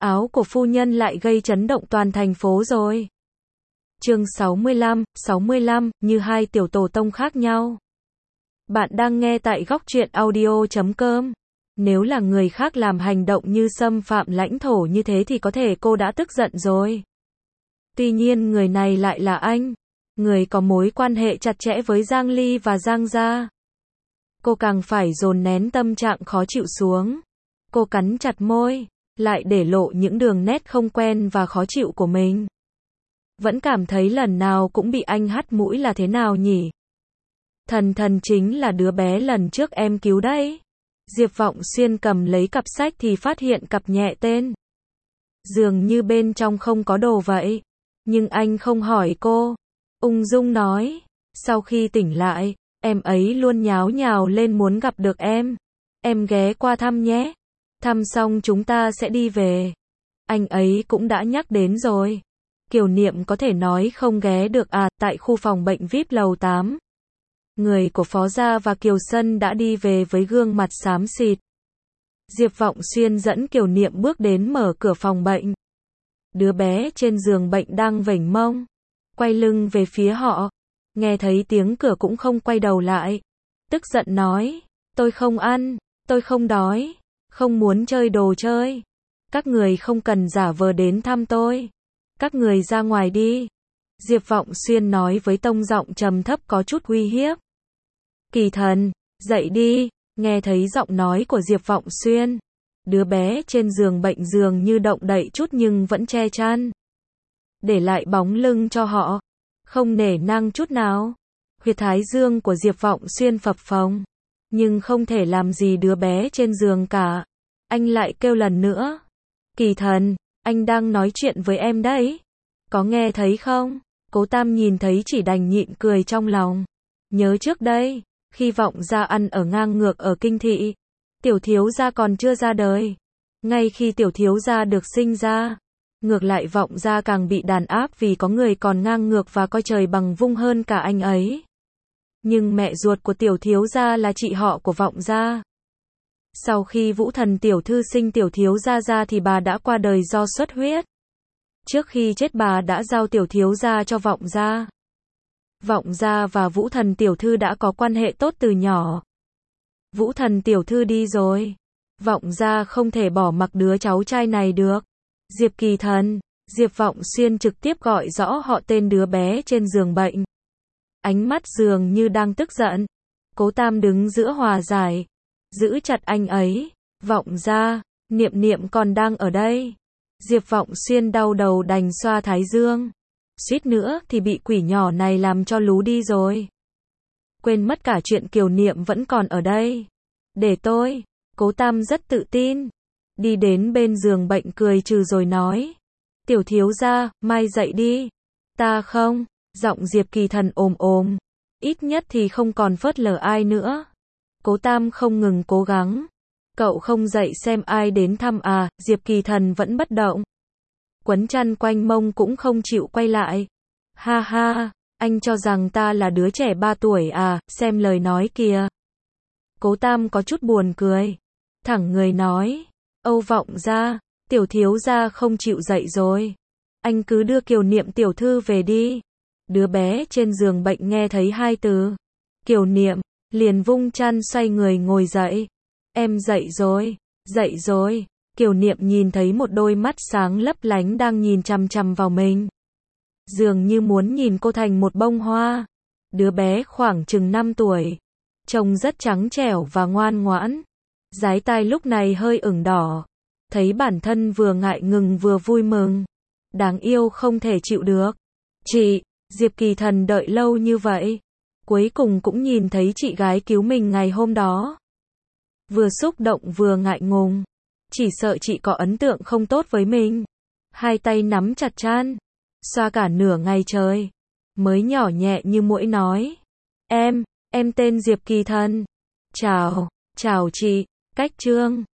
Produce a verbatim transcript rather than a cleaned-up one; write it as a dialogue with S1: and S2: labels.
S1: áo của phu nhân lại gây chấn động toàn thành phố rồi. Chương sáu mươi lăm, sáu mươi lăm, như hai tiểu tổ tông khác nhau. Bạn đang nghe tại góc truyện audio chấm com. Nếu là người khác làm hành động như xâm phạm lãnh thổ như thế thì có thể cô đã tức giận rồi. Tuy nhiên người này lại là anh, người có mối quan hệ chặt chẽ với Giang Ly và Giang gia. Cô càng phải dồn nén tâm trạng khó chịu xuống. Cô cắn chặt môi, lại để lộ những đường nét không quen và khó chịu của mình. Vẫn cảm thấy lần nào cũng bị anh hắt mũi là thế nào nhỉ? Thần thần chính là đứa bé lần trước em cứu đấy. Diệp Vọng Xuyên cầm lấy cặp sách thì phát hiện cặp nhẹ tên. Dường như bên trong không có đồ vậy. Nhưng anh không hỏi cô. Ung dung nói, sau khi tỉnh lại, em ấy luôn nháo nhào lên muốn gặp được em. Em ghé qua thăm nhé. Thăm xong chúng ta sẽ đi về. Anh ấy cũng đã nhắc đến rồi. Kiều Niệm có thể nói không ghé được à, tại khu phòng bệnh vi ai pi lầu tám. Người của Phó Gia và Kiều Sân đã đi về với gương mặt xám xịt. Diệp Vọng Xuyên dẫn Kiều Niệm bước đến mở cửa phòng bệnh. Đứa bé trên giường bệnh đang vểnh mông, quay lưng về phía họ. Nghe thấy tiếng cửa cũng không quay đầu lại. Tức giận nói, tôi không ăn, tôi không đói, không muốn chơi đồ chơi. Các người không cần giả vờ đến thăm tôi. Các người ra ngoài đi. Diệp Vọng Xuyên nói với tông giọng trầm thấp có chút uy hiếp. Kỳ Thần, dậy đi. Nghe thấy giọng nói của Diệp Vọng Xuyên, đứa bé trên giường bệnh dường như động đậy chút nhưng vẫn che chắn, để lại bóng lưng cho họ, không nể nang chút nào. Huyệt thái dương của Diệp Vọng Xuyên phập phồng, nhưng không thể làm gì đứa bé trên giường cả. Anh lại kêu lần nữa. Kỳ Thần, anh đang nói chuyện với em đấy. Có nghe thấy không? Cố Tam nhìn thấy chỉ đành nhịn cười trong lòng. Nhớ trước đây, khi Vọng Gia ăn ở ngang ngược ở Kinh Thị, tiểu thiếu gia còn chưa ra đời. Ngay khi tiểu thiếu gia được sinh ra, ngược lại Vọng Gia càng bị đàn áp vì có người còn ngang ngược và coi trời bằng vung hơn cả anh ấy. Nhưng mẹ ruột của tiểu thiếu gia là chị họ của Vọng Gia. Sau khi Vũ Thần tiểu thư sinh tiểu thiếu gia ra thì bà đã qua đời do xuất huyết. Trước khi chết bà đã giao tiểu thiếu gia cho Vọng Gia. Vọng Gia và Vũ Thần tiểu thư đã có quan hệ tốt từ nhỏ. Vũ Thần tiểu thư đi rồi, Vọng Gia không thể bỏ mặc đứa cháu trai này được. Diệp Kỳ Thần, Diệp Vọng Xuyên trực tiếp gọi rõ họ tên đứa bé trên giường bệnh. Ánh mắt dường như đang tức giận. Cố Tam đứng giữa hòa giải, giữ chặt anh ấy. Vọng Gia, Niệm Niệm còn đang ở đây. Diệp Vọng Xuyên đau đầu đành xoa thái dương. Suýt nữa thì bị quỷ nhỏ này làm cho lú đi rồi. Quên mất cả chuyện Kiều Niệm vẫn còn ở đây. Để tôi. Cố Tam rất tự tin. Đi đến bên giường bệnh cười trừ rồi nói. Tiểu thiếu gia, mai dậy đi. Ta không. Giọng Diệp Kỳ Thần ồm ồm. Ít nhất thì không còn phớt lờ ai nữa. Cố Tam không ngừng cố gắng. Cậu không dậy xem ai đến thăm à? Diệp Kỳ Thần vẫn bất động. Quấn chăn quanh mông cũng không chịu quay lại. Ha ha, anh cho rằng ta là đứa trẻ ba tuổi à, xem lời nói kìa. Cố Tam có chút buồn cười. Thẳng người nói. Âu Vọng Gia, tiểu thiếu gia không chịu dậy rồi. Anh cứ đưa Kiều Niệm tiểu thư về đi. Đứa bé trên giường bệnh nghe thấy hai từ Kiều Niệm, liền vung chăn xoay người ngồi dậy. Em dậy rồi, dậy rồi. Kiều Niệm nhìn thấy một đôi mắt sáng lấp lánh đang nhìn chằm chằm vào mình. Dường như muốn nhìn cô thành một bông hoa. Đứa bé khoảng chừng năm tuổi. Trông rất trắng trẻo và ngoan ngoãn. Dái tai lúc này hơi ửng đỏ. Thấy bản thân vừa ngại ngùng vừa vui mừng. Đáng yêu không thể chịu được. Chị, Diệp Kỳ Thần đợi lâu như vậy. Cuối cùng cũng nhìn thấy chị gái cứu mình ngày hôm đó. Vừa xúc động vừa ngại ngùng. Chỉ sợ chị có ấn tượng không tốt với mình. Hai tay nắm chặt chăn. Xoa cả nửa ngày trời. Mới nhỏ nhẹ như muỗi nói. Em, em tên Diệp Kỳ Thần. Chào, chào chị. Cách chương.